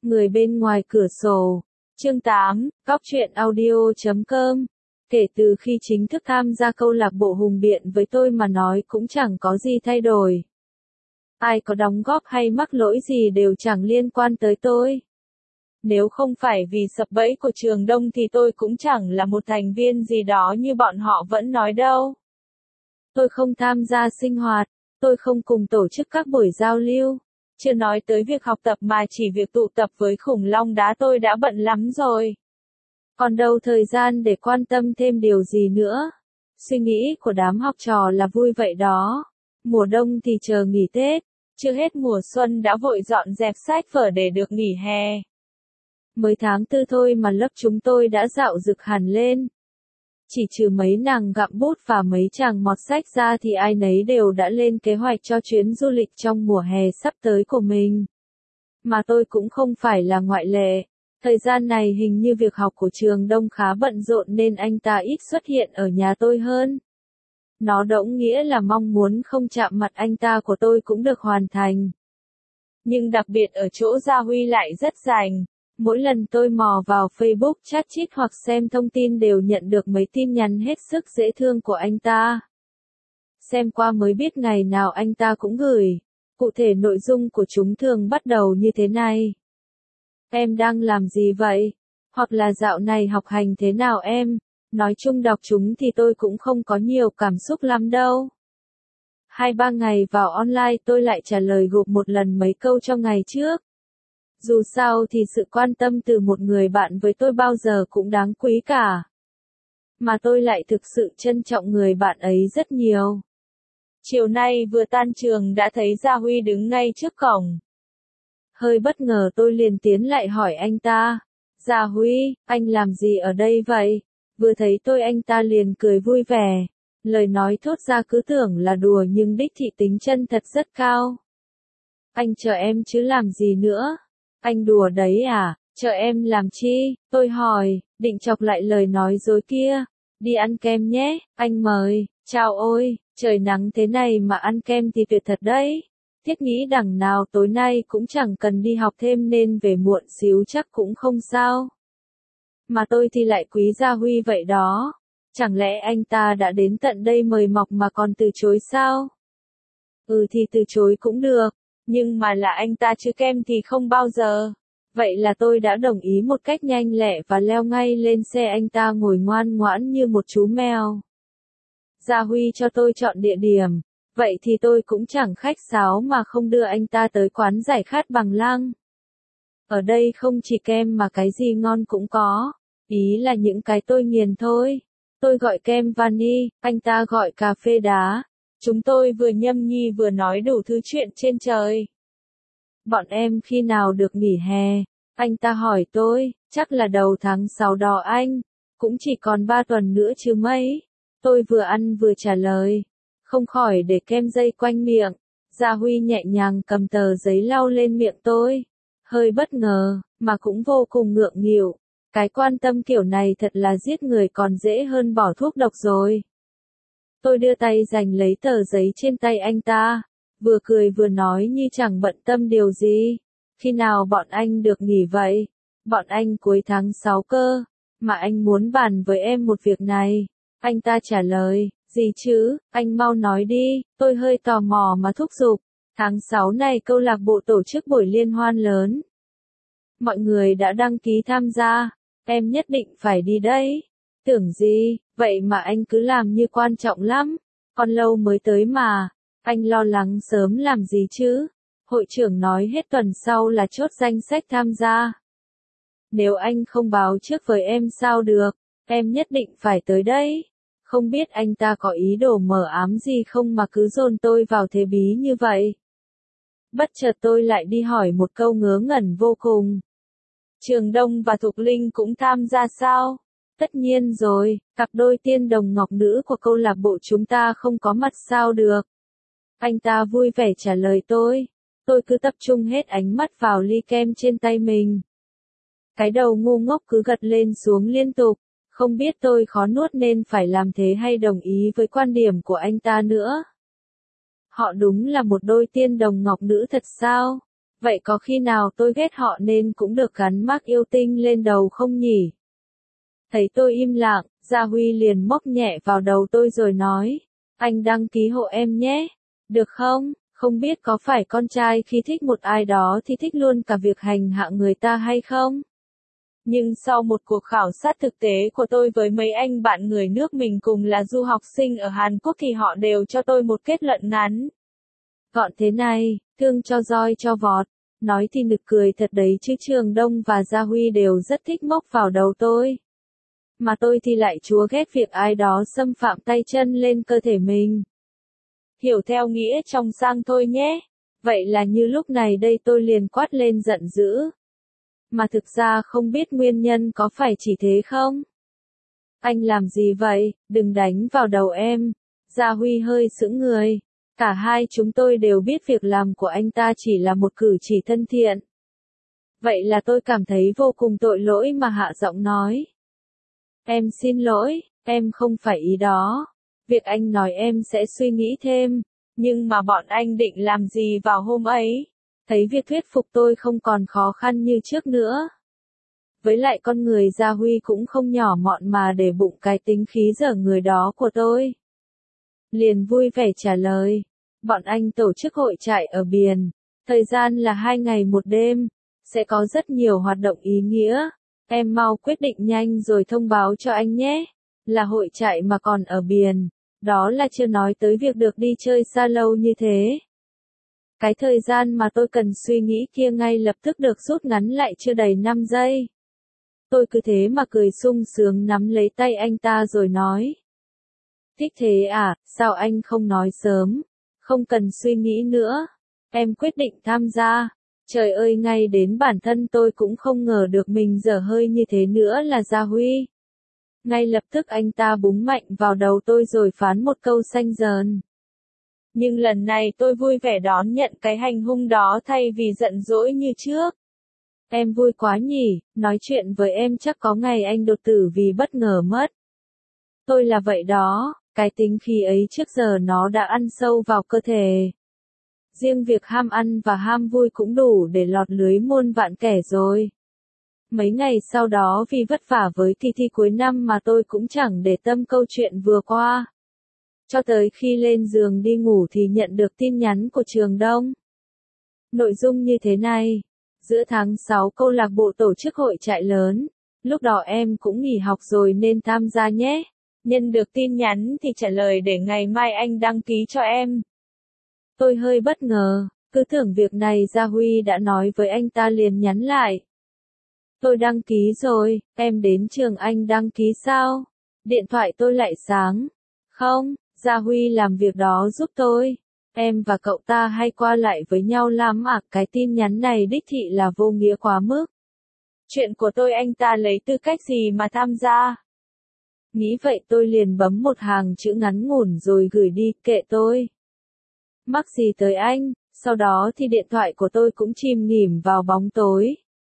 Người bên ngoài cửa sổ. Chương 8, Góc truyện audio.com. Kể từ khi chính thức tham gia câu lạc bộ Hùng Biện với tôi mà nói cũng chẳng có gì thay đổi. Ai có đóng góp hay mắc lỗi gì đều chẳng liên quan tới tôi. Nếu không phải vì sập bẫy của Trường Đông thì tôi cũng chẳng là một thành viên gì đó như bọn họ vẫn nói đâu. Tôi không tham gia sinh hoạt, tôi không cùng tổ chức các buổi giao lưu. Chưa nói tới việc học tập mà chỉ việc tụ tập với khủng long đá tôi đã bận lắm rồi. Còn đâu thời gian để quan tâm thêm điều gì nữa. Suy nghĩ của đám học trò là vui vậy đó. Mùa đông thì chờ nghỉ Tết, chưa hết mùa xuân đã vội dọn dẹp sách vở để được nghỉ hè. Mới tháng 4 thôi mà lớp chúng tôi đã dạo rực hẳn lên. Chỉ trừ mấy nàng gặm bút và mấy chàng mọt sách ra thì ai nấy đều đã lên kế hoạch cho chuyến du lịch trong mùa hè sắp tới của mình. Mà tôi cũng không phải là ngoại lệ. Thời gian này hình như việc học của Trường Đông khá bận rộn nên anh ta ít xuất hiện ở nhà tôi hơn. Nó đỗng nghĩa là mong muốn không chạm mặt anh ta của tôi cũng được hoàn thành. Nhưng đặc biệt ở chỗ Gia Huy lại rất rành. Mỗi lần tôi mò vào Facebook chat chít hoặc xem thông tin đều nhận được mấy tin nhắn hết sức dễ thương của anh ta. Xem qua mới biết ngày nào anh ta cũng gửi. Cụ thể nội dung của chúng thường bắt đầu như thế này. Em đang làm gì vậy? Hoặc là dạo này học hành thế nào em? Nói chung đọc chúng thì tôi cũng không có nhiều cảm xúc lắm đâu. 2-3 ngày vào online tôi lại trả lời gộp một lần mấy câu trong ngày trước. Dù sao thì sự quan tâm từ một người bạn với tôi bao giờ cũng đáng quý cả. Mà tôi lại thực sự trân trọng người bạn ấy rất nhiều. Chiều nay vừa tan trường đã thấy Gia Huy đứng ngay trước cổng. Hơi bất ngờ tôi liền tiến lại hỏi anh ta. Gia Huy, anh làm gì ở đây vậy? Vừa thấy tôi anh ta liền cười vui vẻ. Lời nói thốt ra cứ tưởng là đùa nhưng đích thị tính chân thật rất cao. Anh chờ em chứ làm gì nữa? Anh đùa đấy à? Chờ em làm chi? Tôi hỏi, định chọc lại lời nói dối kia. Đi ăn kem nhé, anh mời. Chào ôi, trời nắng thế này mà ăn kem thì tuyệt thật đấy. Thiết nghĩ đằng nào tối nay cũng chẳng cần đi học thêm nên về muộn xíu chắc cũng không sao. Mà tôi thì lại quý Gia Huy vậy đó. Chẳng lẽ anh ta đã đến tận đây mời mọc mà còn từ chối sao? Ừ thì từ chối cũng được. Nhưng mà là anh ta chứ kem thì không bao giờ. Vậy là tôi đã đồng ý một cách nhanh lẹ và leo ngay lên xe anh ta ngồi ngoan ngoãn như một chú mèo. Gia Huy cho tôi chọn địa điểm. Vậy thì tôi cũng chẳng khách sáo mà không đưa anh ta tới quán giải khát Bằng Lăng. Ở đây không chỉ kem mà cái gì ngon cũng có. Ý là những cái tôi nghiền thôi. Tôi gọi kem vani, anh ta gọi cà phê đá. Chúng tôi vừa nhâm nhi vừa nói đủ thứ chuyện trên trời. Bọn em khi nào được nghỉ hè? Anh ta hỏi tôi, chắc là đầu tháng 6 đó anh. Cũng chỉ còn 3 tuần nữa chứ mấy. Tôi vừa ăn vừa trả lời. Không khỏi để kem dây quanh miệng. Gia Huy nhẹ nhàng cầm tờ giấy lau lên miệng tôi. Hơi bất ngờ, mà cũng vô cùng ngượng nghịu. Cái quan tâm kiểu này thật là giết người còn dễ hơn bỏ thuốc độc rồi. Tôi đưa tay giành lấy tờ giấy trên tay anh ta, vừa cười vừa nói như chẳng bận tâm điều gì. Khi nào bọn anh được nghỉ vậy? Bọn anh cuối tháng 6 cơ, mà anh muốn bàn với em một việc này. Anh ta trả lời, gì chứ, anh mau nói đi, tôi hơi tò mò mà thúc giục. Tháng 6 này câu lạc bộ tổ chức buổi liên hoan lớn. Mọi người đã đăng ký tham gia, em nhất định phải đi đấy. Tưởng gì, vậy mà anh cứ làm như quan trọng lắm. Còn lâu mới tới mà, anh lo lắng sớm làm gì chứ? Hội trưởng nói hết tuần sau là chốt danh sách tham gia. Nếu anh không báo trước với em sao được, em nhất định phải tới đấy. Không biết anh ta có ý đồ mờ ám gì không mà cứ dồn tôi vào thế bí như vậy. Bất chợt tôi lại đi hỏi một câu ngớ ngẩn vô cùng. Trường Đông và Thục Linh cũng tham gia sao? Tất nhiên rồi, cặp đôi tiên đồng ngọc nữ của câu lạc bộ chúng ta không có mặt sao được. Anh ta vui vẻ trả lời tôi cứ tập trung hết ánh mắt vào ly kem trên tay mình. Cái đầu ngu ngốc cứ gật lên xuống liên tục, không biết tôi khó nuốt nên phải làm thế hay đồng ý với quan điểm của anh ta nữa. Họ đúng là một đôi tiên đồng ngọc nữ thật sao? Vậy có khi nào tôi ghét họ nên cũng được gắn mác yêu tinh lên đầu không nhỉ? Thấy tôi im lặng, Gia Huy liền móc nhẹ vào đầu tôi rồi nói, anh đăng ký hộ em nhé, được không? Không biết có phải con trai khi thích một ai đó thì thích luôn cả việc hành hạ người ta hay không? Nhưng sau một cuộc khảo sát thực tế của tôi với mấy anh bạn người nước mình cùng là du học sinh ở Hàn Quốc thì họ đều cho tôi một kết luận ngắn. Gọn thế này, thương cho roi cho vọt. Nói thì nực cười thật đấy chứ Trường Đông và Gia Huy đều rất thích móc vào đầu tôi. Mà tôi thì lại chúa ghét việc ai đó xâm phạm tay chân lên cơ thể mình. Hiểu theo nghĩa trong sang thôi nhé. Vậy là như lúc này đây tôi liền quát lên giận dữ. Mà thực ra không biết nguyên nhân có phải chỉ thế không? Anh làm gì vậy? Đừng đánh vào đầu em. Gia Huy hơi sững người. Cả hai chúng tôi đều biết việc làm của anh ta chỉ là một cử chỉ thân thiện. Vậy là tôi cảm thấy vô cùng tội lỗi mà hạ giọng nói. Em xin lỗi, em không phải ý đó. Việc anh nói em sẽ suy nghĩ thêm. Nhưng mà bọn anh định làm gì vào hôm ấy? Thấy việc thuyết phục tôi không còn khó khăn như trước nữa. Với lại con người Gia Huy cũng không nhỏ mọn mà để bụng cái tính khí dở người đó của tôi. Liền vui vẻ trả lời. Bọn anh tổ chức hội trại ở biển. Thời gian là 2 ngày 1 đêm. Sẽ có rất nhiều hoạt động ý nghĩa. Em mau quyết định nhanh rồi thông báo cho anh nhé. Là hội trại mà còn ở biển. Đó là chưa nói tới việc được đi chơi xa lâu như thế. Cái thời gian mà tôi cần suy nghĩ kia ngay lập tức được rút ngắn lại chưa đầy 5 giây. Tôi cứ thế mà cười sung sướng nắm lấy tay anh ta rồi nói. Thích thế à, sao anh không nói sớm? Không cần suy nghĩ nữa. Em quyết định tham gia. Trời ơi, ngay đến bản thân tôi cũng không ngờ được mình dở hơi như thế nữa là Gia Huy. Ngay lập tức anh ta búng mạnh vào đầu tôi rồi phán một câu xanh dờn. Nhưng lần này tôi vui vẻ đón nhận cái hành hung đó thay vì giận dỗi như trước. Em vui quá nhỉ, nói chuyện với em chắc có ngày anh đột tử vì bất ngờ mất. Tôi là vậy đó, cái tính khí ấy trước giờ nó đã ăn sâu vào cơ thể. Riêng việc ham ăn và ham vui cũng đủ để lọt lưới muôn vạn kẻ rồi. Mấy ngày sau đó vì vất vả với kỳ thi cuối năm mà tôi cũng chẳng để tâm câu chuyện vừa qua. Cho tới khi lên giường đi ngủ thì nhận được tin nhắn của Trường Đông. Nội dung như thế này. Giữa tháng 6 câu lạc bộ tổ chức hội trại lớn. Lúc đó em cũng nghỉ học rồi nên tham gia nhé. Nhận được tin nhắn thì trả lời để ngày mai anh đăng ký cho em. Tôi hơi bất ngờ, cứ tưởng việc này Gia Huy đã nói với anh ta liền nhắn lại. Tôi đăng ký rồi, em đến trường anh đăng ký sao? Điện thoại tôi lại sáng. Không, Gia Huy làm việc đó giúp tôi. Em và cậu ta hay qua lại với nhau lắm à, cái tin nhắn này đích thị là vô nghĩa quá mức. Chuyện của tôi anh ta lấy tư cách gì mà tham gia? Nghĩ vậy tôi liền bấm một hàng chữ ngắn ngủn rồi gửi đi, kệ tôi. Mắc gì tới anh, sau đó thì điện thoại của tôi cũng chìm nghỉm vào bóng tối.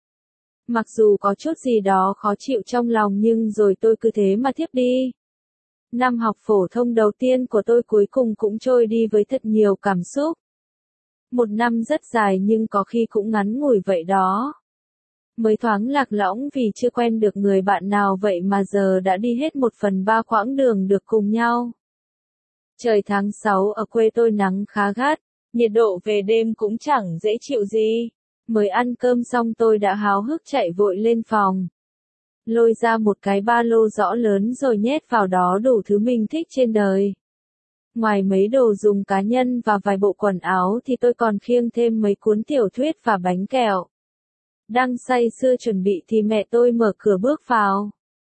Mặc dù có chút gì đó khó chịu trong lòng nhưng rồi tôi cứ thế mà thiếp đi. Năm học phổ thông đầu tiên của tôi cuối cùng cũng trôi đi với thật nhiều cảm xúc. Một năm rất dài nhưng có khi cũng ngắn ngủi vậy đó. Mới thoáng lạc lõng vì chưa quen được người bạn nào vậy mà giờ đã đi hết 1/3 quãng đường được cùng nhau. Trời tháng 6 ở quê tôi nắng khá gắt, nhiệt độ về đêm cũng chẳng dễ chịu gì. Mới ăn cơm xong tôi đã háo hức chạy vội lên phòng. Lôi ra một cái ba lô rõ lớn rồi nhét vào đó đủ thứ mình thích trên đời. Ngoài mấy đồ dùng cá nhân và vài bộ quần áo thì tôi còn khiêng thêm mấy cuốn tiểu thuyết và bánh kẹo. Đang say sưa chuẩn bị thì mẹ tôi mở cửa bước vào.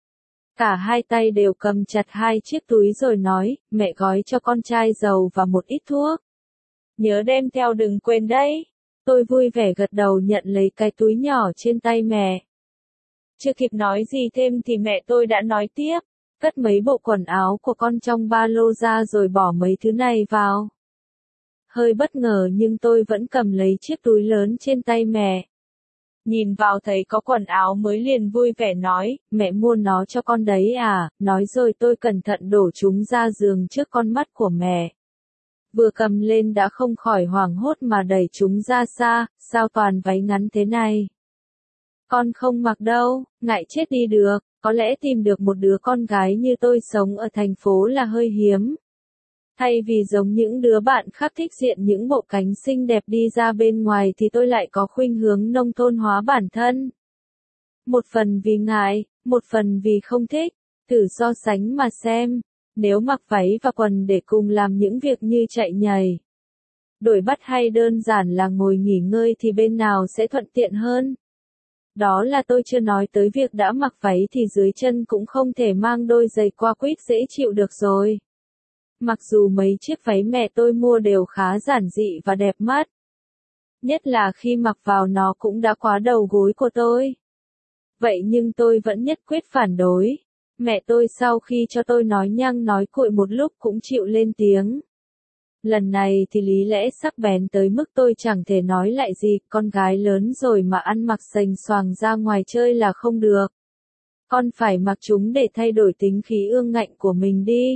Cả hai tay đều cầm chặt hai chiếc túi rồi nói, mẹ gói cho con trai dầu và một ít thuốc. Nhớ đem theo đừng quên đấy. Tôi vui vẻ gật đầu nhận lấy cái túi nhỏ trên tay mẹ. Chưa kịp nói gì thêm thì mẹ tôi đã nói tiếp, cất mấy bộ quần áo của con trong ba lô ra rồi bỏ mấy thứ này vào. Hơi bất ngờ nhưng tôi vẫn cầm lấy chiếc túi lớn trên tay mẹ. Nhìn vào thấy có quần áo mới liền vui vẻ nói, mẹ mua nó cho con đấy à, nói rồi tôi cẩn thận đổ chúng ra giường trước con mắt của mẹ. Vừa cầm lên đã không khỏi hoảng hốt mà đẩy chúng ra xa, sao toàn váy ngắn thế này? Con không mặc đâu, ngại chết đi được, có lẽ tìm được một đứa con gái như tôi sống ở thành phố là hơi hiếm. Thay vì giống những đứa bạn khác thích diện những bộ cánh xinh đẹp đi ra bên ngoài thì tôi lại có khuynh hướng nông thôn hóa bản thân. Một phần vì ngại, một phần vì không thích, thử so sánh mà xem, nếu mặc váy và quần để cùng làm những việc như chạy nhảy, đuổi bắt hay đơn giản là ngồi nghỉ ngơi thì bên nào sẽ thuận tiện hơn. Đó là tôi chưa nói tới việc đã mặc váy thì dưới chân cũng không thể mang đôi giày qua quýt dễ chịu được rồi. Mặc dù mấy chiếc váy mẹ tôi mua đều khá giản dị và đẹp mắt. Nhất là khi mặc vào nó cũng đã quá đầu gối của tôi. Vậy nhưng tôi vẫn nhất quyết phản đối. Mẹ tôi sau khi cho tôi nói nhăng nói cuội một lúc cũng chịu lên tiếng. Lần này thì lý lẽ sắc bén tới mức tôi chẳng thể nói lại gì, con gái lớn rồi mà ăn mặc sành xoàng ra ngoài chơi là không được. Con phải mặc chúng để thay đổi tính khí ương ngạnh của mình đi.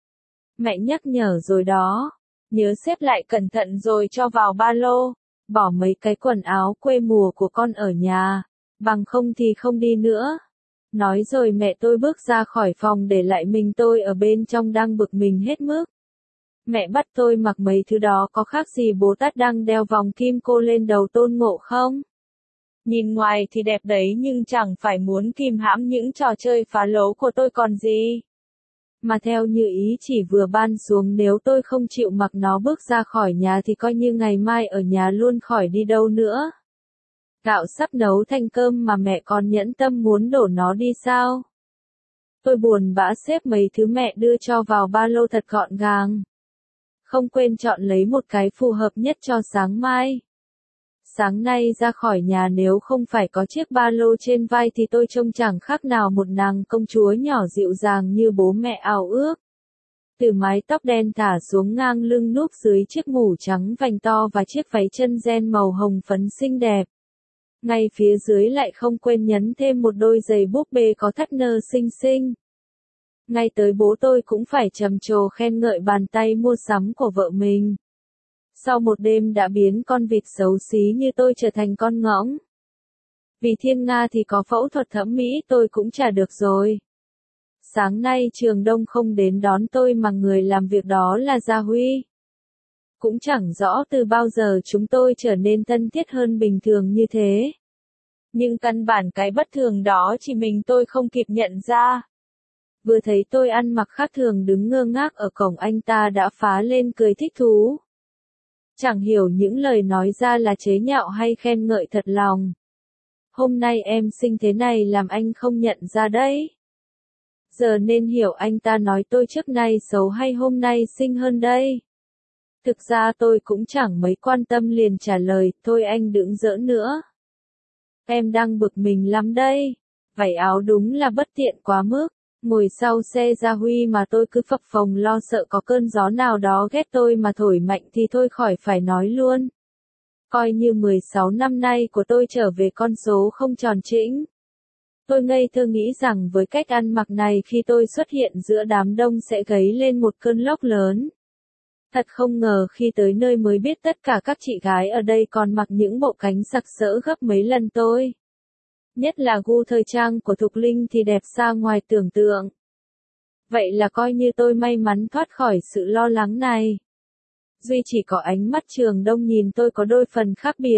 Mẹ nhắc nhở rồi đó, nhớ xếp lại cẩn thận rồi cho vào ba lô, bỏ mấy cái quần áo quê mùa của con ở nhà, bằng không thì không đi nữa. Nói rồi mẹ tôi bước ra khỏi phòng để lại mình tôi ở bên trong đang bực mình hết mức. Mẹ bắt tôi mặc mấy thứ đó có khác gì Bồ Tát đang đeo vòng kim cô lên đầu Tôn Ngộ không? Nhìn ngoài thì đẹp đấy nhưng chẳng phải muốn kìm hãm những trò chơi phá lố của tôi còn gì. Mà theo như ý chỉ vừa ban xuống nếu tôi không chịu mặc nó bước ra khỏi nhà thì coi như ngày mai ở nhà luôn khỏi đi đâu nữa. Gạo sắp nấu thành cơm mà mẹ còn nhẫn tâm muốn đổ nó đi sao? Tôi buồn bã xếp mấy thứ mẹ đưa cho vào ba lô thật gọn gàng. Không quên chọn lấy một cái phù hợp nhất cho sáng mai. Sáng nay ra khỏi nhà nếu không phải có chiếc ba lô trên vai thì tôi trông chẳng khác nào một nàng công chúa nhỏ dịu dàng như bố mẹ ao ước. Từ mái tóc đen thả xuống ngang lưng núp dưới chiếc mũ trắng vành to và chiếc váy chân ren màu hồng phấn xinh đẹp. Ngay phía dưới lại không quên nhấn thêm một đôi giày búp bê có thắt nơ xinh xinh. Ngay tới bố tôi cũng phải trầm trồ khen ngợi bàn tay mua sắm của vợ mình. Sau một đêm đã biến con vịt xấu xí như tôi trở thành con ngỗng. Vì thiên nga thì có phẫu thuật thẩm mỹ tôi cũng trả được rồi. Sáng nay Trường Đông không đến đón tôi mà người làm việc đó là Gia Huy. Cũng chẳng rõ từ bao giờ chúng tôi trở nên thân thiết hơn bình thường như thế. Nhưng căn bản cái bất thường đó chỉ mình tôi không kịp nhận ra. Vừa thấy tôi ăn mặc khác thường đứng ngơ ngác ở cổng anh ta đã phá lên cười thích thú. Chẳng hiểu những lời nói ra là chế nhạo hay khen ngợi thật lòng. Hôm nay em xinh thế này làm anh không nhận ra đấy. Giờ nên hiểu anh ta nói tôi trước nay xấu hay hôm nay xinh hơn đây. Thực ra tôi cũng chẳng mấy quan tâm liền trả lời, thôi anh đừng giỡn nữa. Em đang bực mình lắm đây. Vải áo đúng là bất tiện quá mức. Ngồi sau xe Gia Huy mà tôi cứ phập phồng lo sợ có cơn gió nào đó ghét tôi mà thổi mạnh thì thôi khỏi phải nói luôn. Coi như 16 năm nay của tôi trở về con số không tròn trĩnh. Tôi ngây thơ nghĩ rằng với cách ăn mặc này khi tôi xuất hiện giữa đám đông sẽ gây lên một cơn lốc lớn. Thật không ngờ khi tới nơi mới biết tất cả các chị gái ở đây còn mặc những bộ cánh sặc sỡ gấp mấy lần tôi. Nhất là gu thời trang của Thục Linh thì đẹp xa ngoài tưởng tượng. Vậy là coi như tôi may mắn thoát khỏi sự lo lắng này. Duy chỉ có ánh mắt Trường Đông nhìn tôi có đôi phần khác biệt.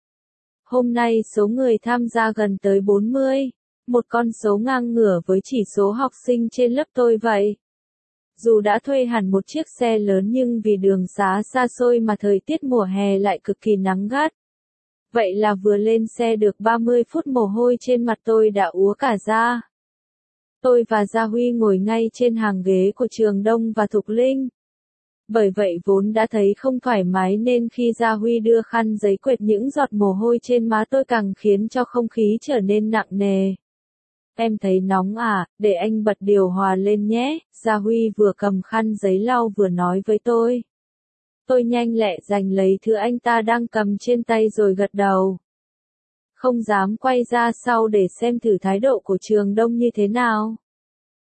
Hôm nay số người tham gia gần tới 40, một con số ngang ngửa với chỉ số học sinh trên lớp tôi vậy. Dù đã thuê hẳn một chiếc xe lớn nhưng vì đường xá xa xôi mà thời tiết mùa hè lại cực kỳ nắng gắt. Vậy là vừa lên xe được 30 phút mồ hôi trên mặt tôi đã úa cả ra. Tôi và Gia Huy ngồi ngay trên hàng ghế của Trường Đông và Thục Linh. Bởi vậy vốn đã thấy không thoải mái nên khi Gia Huy đưa khăn giấy quệt những giọt mồ hôi trên má tôi càng khiến cho không khí trở nên nặng nề. Em thấy nóng à, để anh bật điều hòa lên nhé, Gia Huy vừa cầm khăn giấy lau vừa nói với tôi. Tôi nhanh lẹ giành lấy thứ anh ta đang cầm trên tay rồi gật đầu. Không dám quay ra sau để xem thử thái độ của Trường Đông như thế nào.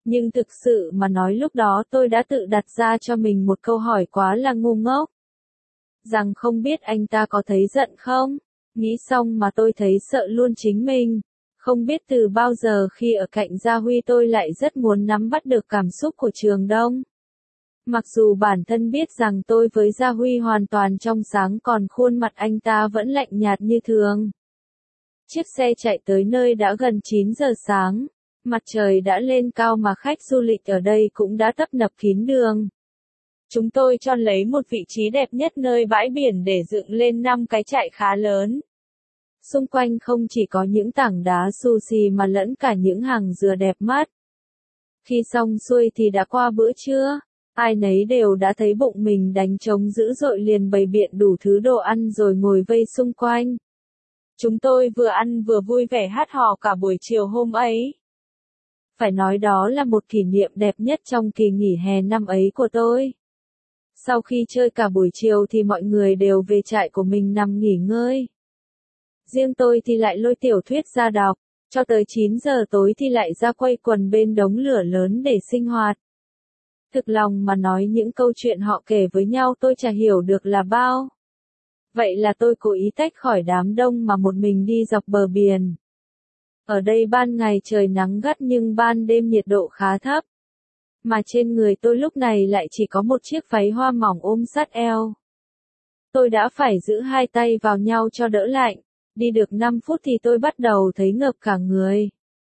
Nhưng thực sự mà nói lúc đó tôi đã tự đặt ra cho mình một câu hỏi quá là ngu ngốc. Rằng không biết anh ta có thấy giận không? Nghĩ xong mà tôi thấy sợ luôn chính mình. Không biết từ bao giờ khi ở cạnh Gia Huy tôi lại rất muốn nắm bắt được cảm xúc của Trường Đông. Mặc dù bản thân biết rằng tôi với Gia Huy hoàn toàn trong sáng còn khuôn mặt anh ta vẫn lạnh nhạt như thường. Chiếc xe chạy tới nơi đã gần 9 giờ sáng. Mặt trời đã lên cao mà khách du lịch ở đây cũng đã tấp nập kín đường. Chúng tôi chọn lấy một vị trí đẹp nhất nơi bãi biển để dựng lên 5 cái trại khá lớn. Xung quanh không chỉ có những tảng đá sushi mà lẫn cả những hàng dừa đẹp mắt. Khi xong xuôi thì đã qua bữa trưa, ai nấy đều đã thấy bụng mình đánh trống dữ dội liền bày biện đủ thứ đồ ăn rồi ngồi vây xung quanh. Chúng tôi vừa ăn vừa vui vẻ hát hò cả buổi chiều hôm ấy. Phải nói đó là một kỷ niệm đẹp nhất trong kỳ nghỉ hè năm ấy của tôi. Sau khi chơi cả buổi chiều thì mọi người đều về trại của mình nằm nghỉ ngơi. Riêng tôi thì lại lôi tiểu thuyết ra đọc, cho tới 9 giờ tối thì lại ra quây quần bên đống lửa lớn để sinh hoạt. Thực lòng mà nói những câu chuyện họ kể với nhau tôi chả hiểu được là bao. Vậy là tôi cố ý tách khỏi đám đông mà một mình đi dọc bờ biển. Ở đây ban ngày trời nắng gắt nhưng ban đêm nhiệt độ khá thấp. Mà trên người tôi lúc này lại chỉ có một chiếc váy hoa mỏng ôm sát eo. Tôi đã phải giữ hai tay vào nhau cho đỡ lạnh. Đi được 5 phút thì tôi bắt đầu thấy ngợp cả người.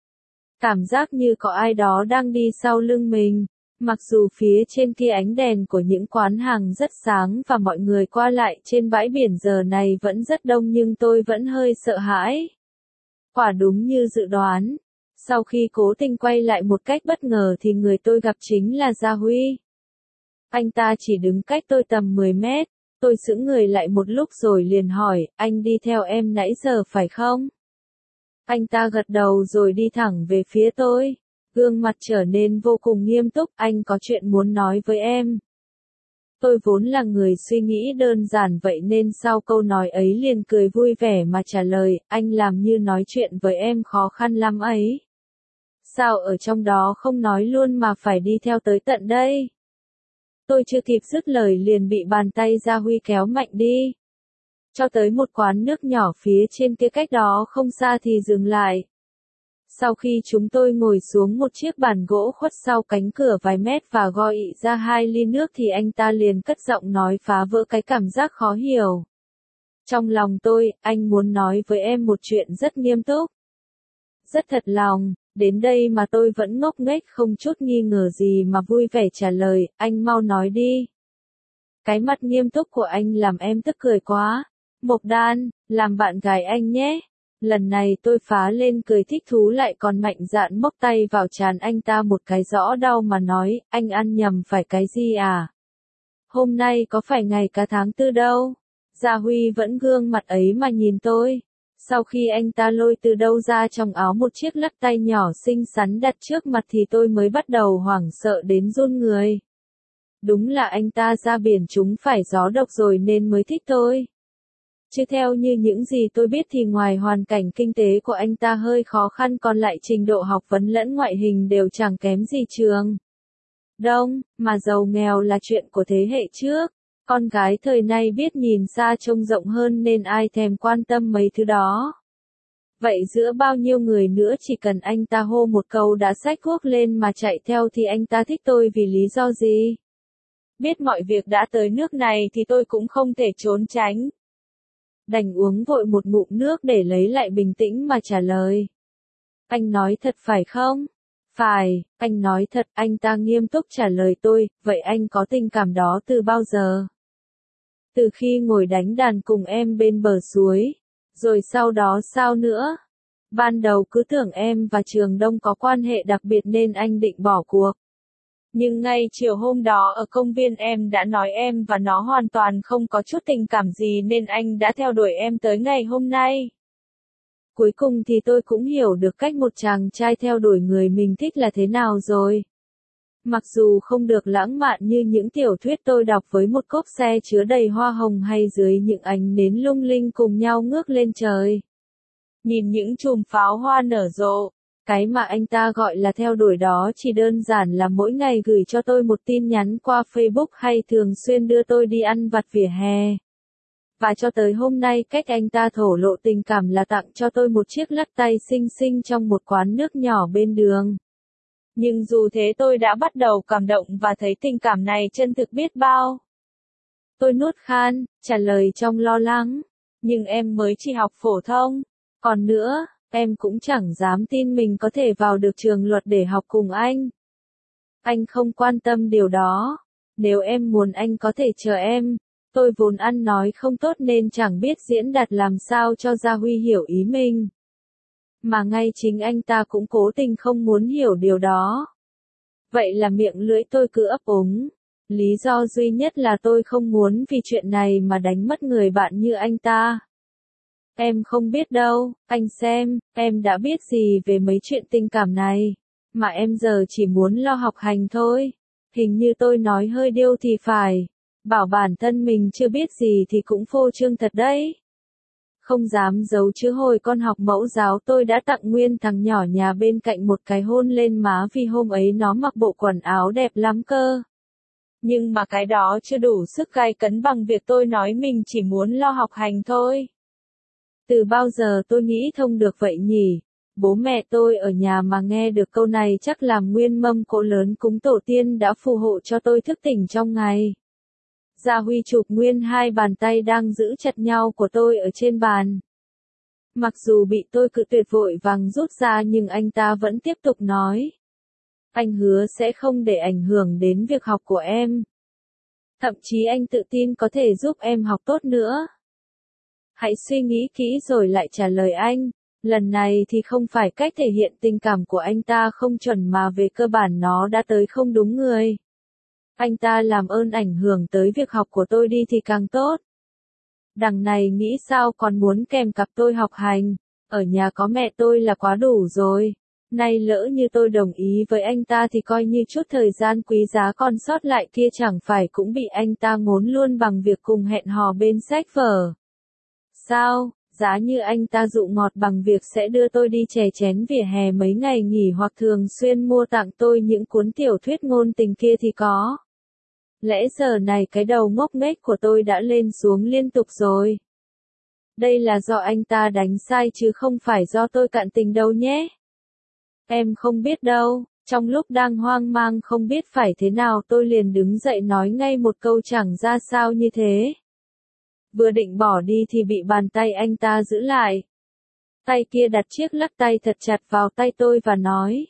Cảm giác như có ai đó đang đi sau lưng mình. Mặc dù phía trên kia ánh đèn của những quán hàng rất sáng và mọi người qua lại trên bãi biển giờ này vẫn rất đông nhưng tôi vẫn hơi sợ hãi. Quả đúng như dự đoán. Sau khi cố tình quay lại một cách bất ngờ thì người tôi gặp chính là Gia Huy. Anh ta chỉ đứng cách tôi tầm 10 mét. Tôi sững người lại một lúc rồi liền hỏi, anh đi theo em nãy giờ phải không? Anh ta gật đầu rồi đi thẳng về phía tôi. Gương mặt trở nên vô cùng nghiêm túc, anh có chuyện muốn nói với em. Tôi vốn là người suy nghĩ đơn giản vậy nên sau câu nói ấy liền cười vui vẻ mà trả lời, anh làm như nói chuyện với em khó khăn lắm ấy. Sao ở trong đó không nói luôn mà phải đi theo tới tận đây? Tôi chưa kịp dứt lời liền bị bàn tay Gia Huy kéo mạnh đi. Cho tới một quán nước nhỏ phía trên kia cách đó không xa thì dừng lại. Sau khi chúng tôi ngồi xuống một chiếc bàn gỗ khuất sau cánh cửa vài mét và gọi ra 2 ly nước thì anh ta liền cất giọng nói phá vỡ cái cảm giác khó hiểu. Trong lòng tôi, anh muốn nói với em một chuyện rất nghiêm túc. Rất thật lòng, đến đây mà tôi vẫn ngốc nghếch không chút nghi ngờ gì mà vui vẻ trả lời, anh mau nói đi. Cái mặt nghiêm túc của anh làm em tức cười quá. Mộc Đan, làm bạn gái anh nhé. Lần này tôi phá lên cười thích thú lại còn mạnh dạn móc tay vào trán anh ta một cái rõ đau mà nói, anh ăn nhầm phải cái gì à? Hôm nay có phải ngày cả tháng 4 đâu. Gia Huy vẫn gương mặt ấy mà nhìn tôi. Sau khi anh ta lôi từ đâu ra trong áo một chiếc lắc tay nhỏ xinh xắn đặt trước mặt thì tôi mới bắt đầu hoảng sợ đến run người. Đúng là anh ta ra biển chúng phải gió độc rồi nên mới thích tôi. Chứ theo như những gì tôi biết thì ngoài hoàn cảnh kinh tế của anh ta hơi khó khăn còn lại trình độ học vấn lẫn ngoại hình đều chẳng kém gì Trường Đông, mà giàu nghèo là chuyện của thế hệ trước. Con gái thời nay biết nhìn xa trông rộng hơn nên ai thèm quan tâm mấy thứ đó. Vậy giữa bao nhiêu người nữa chỉ cần anh ta hô một câu đã xách cuốc lên mà chạy theo thì anh ta thích tôi vì lý do gì? Biết mọi việc đã tới nước này thì tôi cũng không thể trốn tránh. Đành uống vội một ngụm nước để lấy lại bình tĩnh mà trả lời. Anh nói thật phải không? Phải, anh nói thật, anh ta nghiêm túc trả lời tôi, vậy anh có tình cảm đó từ bao giờ? Từ khi ngồi đánh đàn cùng em bên bờ suối. Rồi sau đó sao nữa? Ban đầu cứ tưởng em và Trường Đông có quan hệ đặc biệt nên anh định bỏ cuộc. Nhưng ngay chiều hôm đó ở công viên em đã nói em và nó hoàn toàn không có chút tình cảm gì nên anh đã theo đuổi em tới ngày hôm nay. Cuối cùng thì tôi cũng hiểu được cách một chàng trai theo đuổi người mình thích là thế nào rồi. Mặc dù không được lãng mạn như những tiểu thuyết tôi đọc với một cốp xe chứa đầy hoa hồng hay dưới những ánh nến lung linh cùng nhau ngước lên trời. Nhìn những chùm pháo hoa nở rộ, Cái mà anh ta gọi là theo đuổi đó chỉ đơn giản là mỗi ngày gửi cho tôi một tin nhắn qua Facebook hay thường xuyên đưa tôi đi ăn vặt vỉa hè. Và cho tới hôm nay cách anh ta thổ lộ tình cảm là tặng cho tôi một chiếc lắc tay xinh xinh trong một quán nước nhỏ bên đường. Nhưng dù thế tôi đã bắt đầu cảm động và thấy tình cảm này chân thực biết bao. Tôi nuốt khan, trả lời trong lo lắng. Nhưng em mới chỉ học phổ thông. Còn nữa, em cũng chẳng dám tin mình có thể vào được trường luật để học cùng anh. Anh không quan tâm điều đó. Nếu em muốn anh có thể chờ em. Tôi vốn ăn nói không tốt nên chẳng biết diễn đạt làm sao cho Gia Huy hiểu ý mình. Mà ngay chính anh ta cũng cố tình không muốn hiểu điều đó. Vậy là miệng lưỡi tôi cứ ấp úng. Lý do duy nhất là tôi không muốn vì chuyện này mà đánh mất người bạn như anh ta. Em không biết đâu, anh xem, em đã biết gì về mấy chuyện tình cảm này. Mà em giờ chỉ muốn lo học hành thôi. Hình như tôi nói hơi điêu thì phải. Bảo bản thân mình chưa biết gì thì cũng phô trương thật đấy. Không dám giấu chứ hồi con học mẫu giáo tôi đã tặng nguyên thằng nhỏ nhà bên cạnh một cái hôn lên má vì hôm ấy nó mặc bộ quần áo đẹp lắm cơ. Nhưng mà cái đó chưa đủ sức gay cấn bằng việc tôi nói mình chỉ muốn lo học hành thôi. Từ bao giờ tôi nghĩ thông được vậy nhỉ? Bố mẹ tôi ở nhà mà nghe được câu này chắc làm nguyên mâm cỗ lớn cúng tổ tiên đã phù hộ cho tôi thức tỉnh trong ngày. Gia Huy chụp nguyên hai bàn tay đang giữ chặt nhau của tôi ở trên bàn. Mặc dù bị tôi cự tuyệt vội vàng rút ra nhưng anh ta vẫn tiếp tục nói. Anh hứa sẽ không để ảnh hưởng đến việc học của em. Thậm chí anh tự tin có thể giúp em học tốt nữa. Hãy suy nghĩ kỹ rồi lại trả lời anh. Lần này thì không phải cách thể hiện tình cảm của anh ta không chuẩn mà về cơ bản nó đã tới không đúng người. Anh ta làm ơn ảnh hưởng tới việc học của tôi đi thì càng tốt. Đằng này nghĩ sao còn muốn kèm cặp tôi học hành. Ở nhà có mẹ tôi là quá đủ rồi. Nay lỡ như tôi đồng ý với anh ta thì coi như chút thời gian quý giá còn sót lại kia chẳng phải cũng bị anh ta ngốn luôn bằng việc cùng hẹn hò bên sách vở. Sao, giá như anh ta dụ ngọt bằng việc sẽ đưa tôi đi chè chén vỉa hè mấy ngày nghỉ hoặc thường xuyên mua tặng tôi những cuốn tiểu thuyết ngôn tình kia thì có. Lẽ giờ này cái đầu ngốc nghếch của tôi đã lên xuống liên tục rồi. Đây là do anh ta đánh sai chứ không phải do tôi cạn tình đâu nhé. Em không biết đâu, trong lúc đang hoang mang không biết phải thế nào tôi liền đứng dậy nói ngay một câu chẳng ra sao như thế. Vừa định bỏ đi thì bị bàn tay anh ta giữ lại. Tay kia đặt chiếc lắc tay thật chặt vào tay tôi và nói.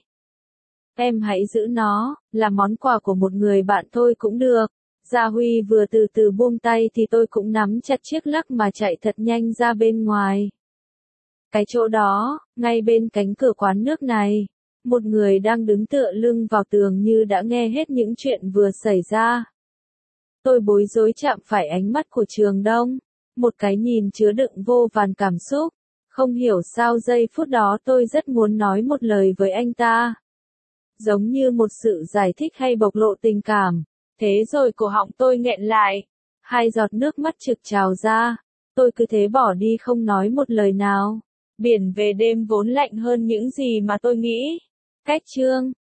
Em hãy giữ nó, là món quà của một người bạn thôi cũng được. Gia Huy vừa từ từ buông tay thì tôi cũng nắm chặt chiếc lắc mà chạy thật nhanh ra bên ngoài. Cái chỗ đó, ngay bên cánh cửa quán nước này, một người đang đứng tựa lưng vào tường như đã nghe hết những chuyện vừa xảy ra. Tôi bối rối chạm phải ánh mắt của Trường Đông, một cái nhìn chứa đựng vô vàn cảm xúc. Không hiểu sao giây phút đó tôi rất muốn nói một lời với anh ta. Giống như một sự giải thích hay bộc lộ tình cảm. Thế rồi cổ họng tôi nghẹn lại. Hai giọt nước mắt trực trào ra. Tôi cứ thế bỏ đi không nói một lời nào. Biển về đêm vốn lạnh hơn những gì mà tôi nghĩ. Cách chương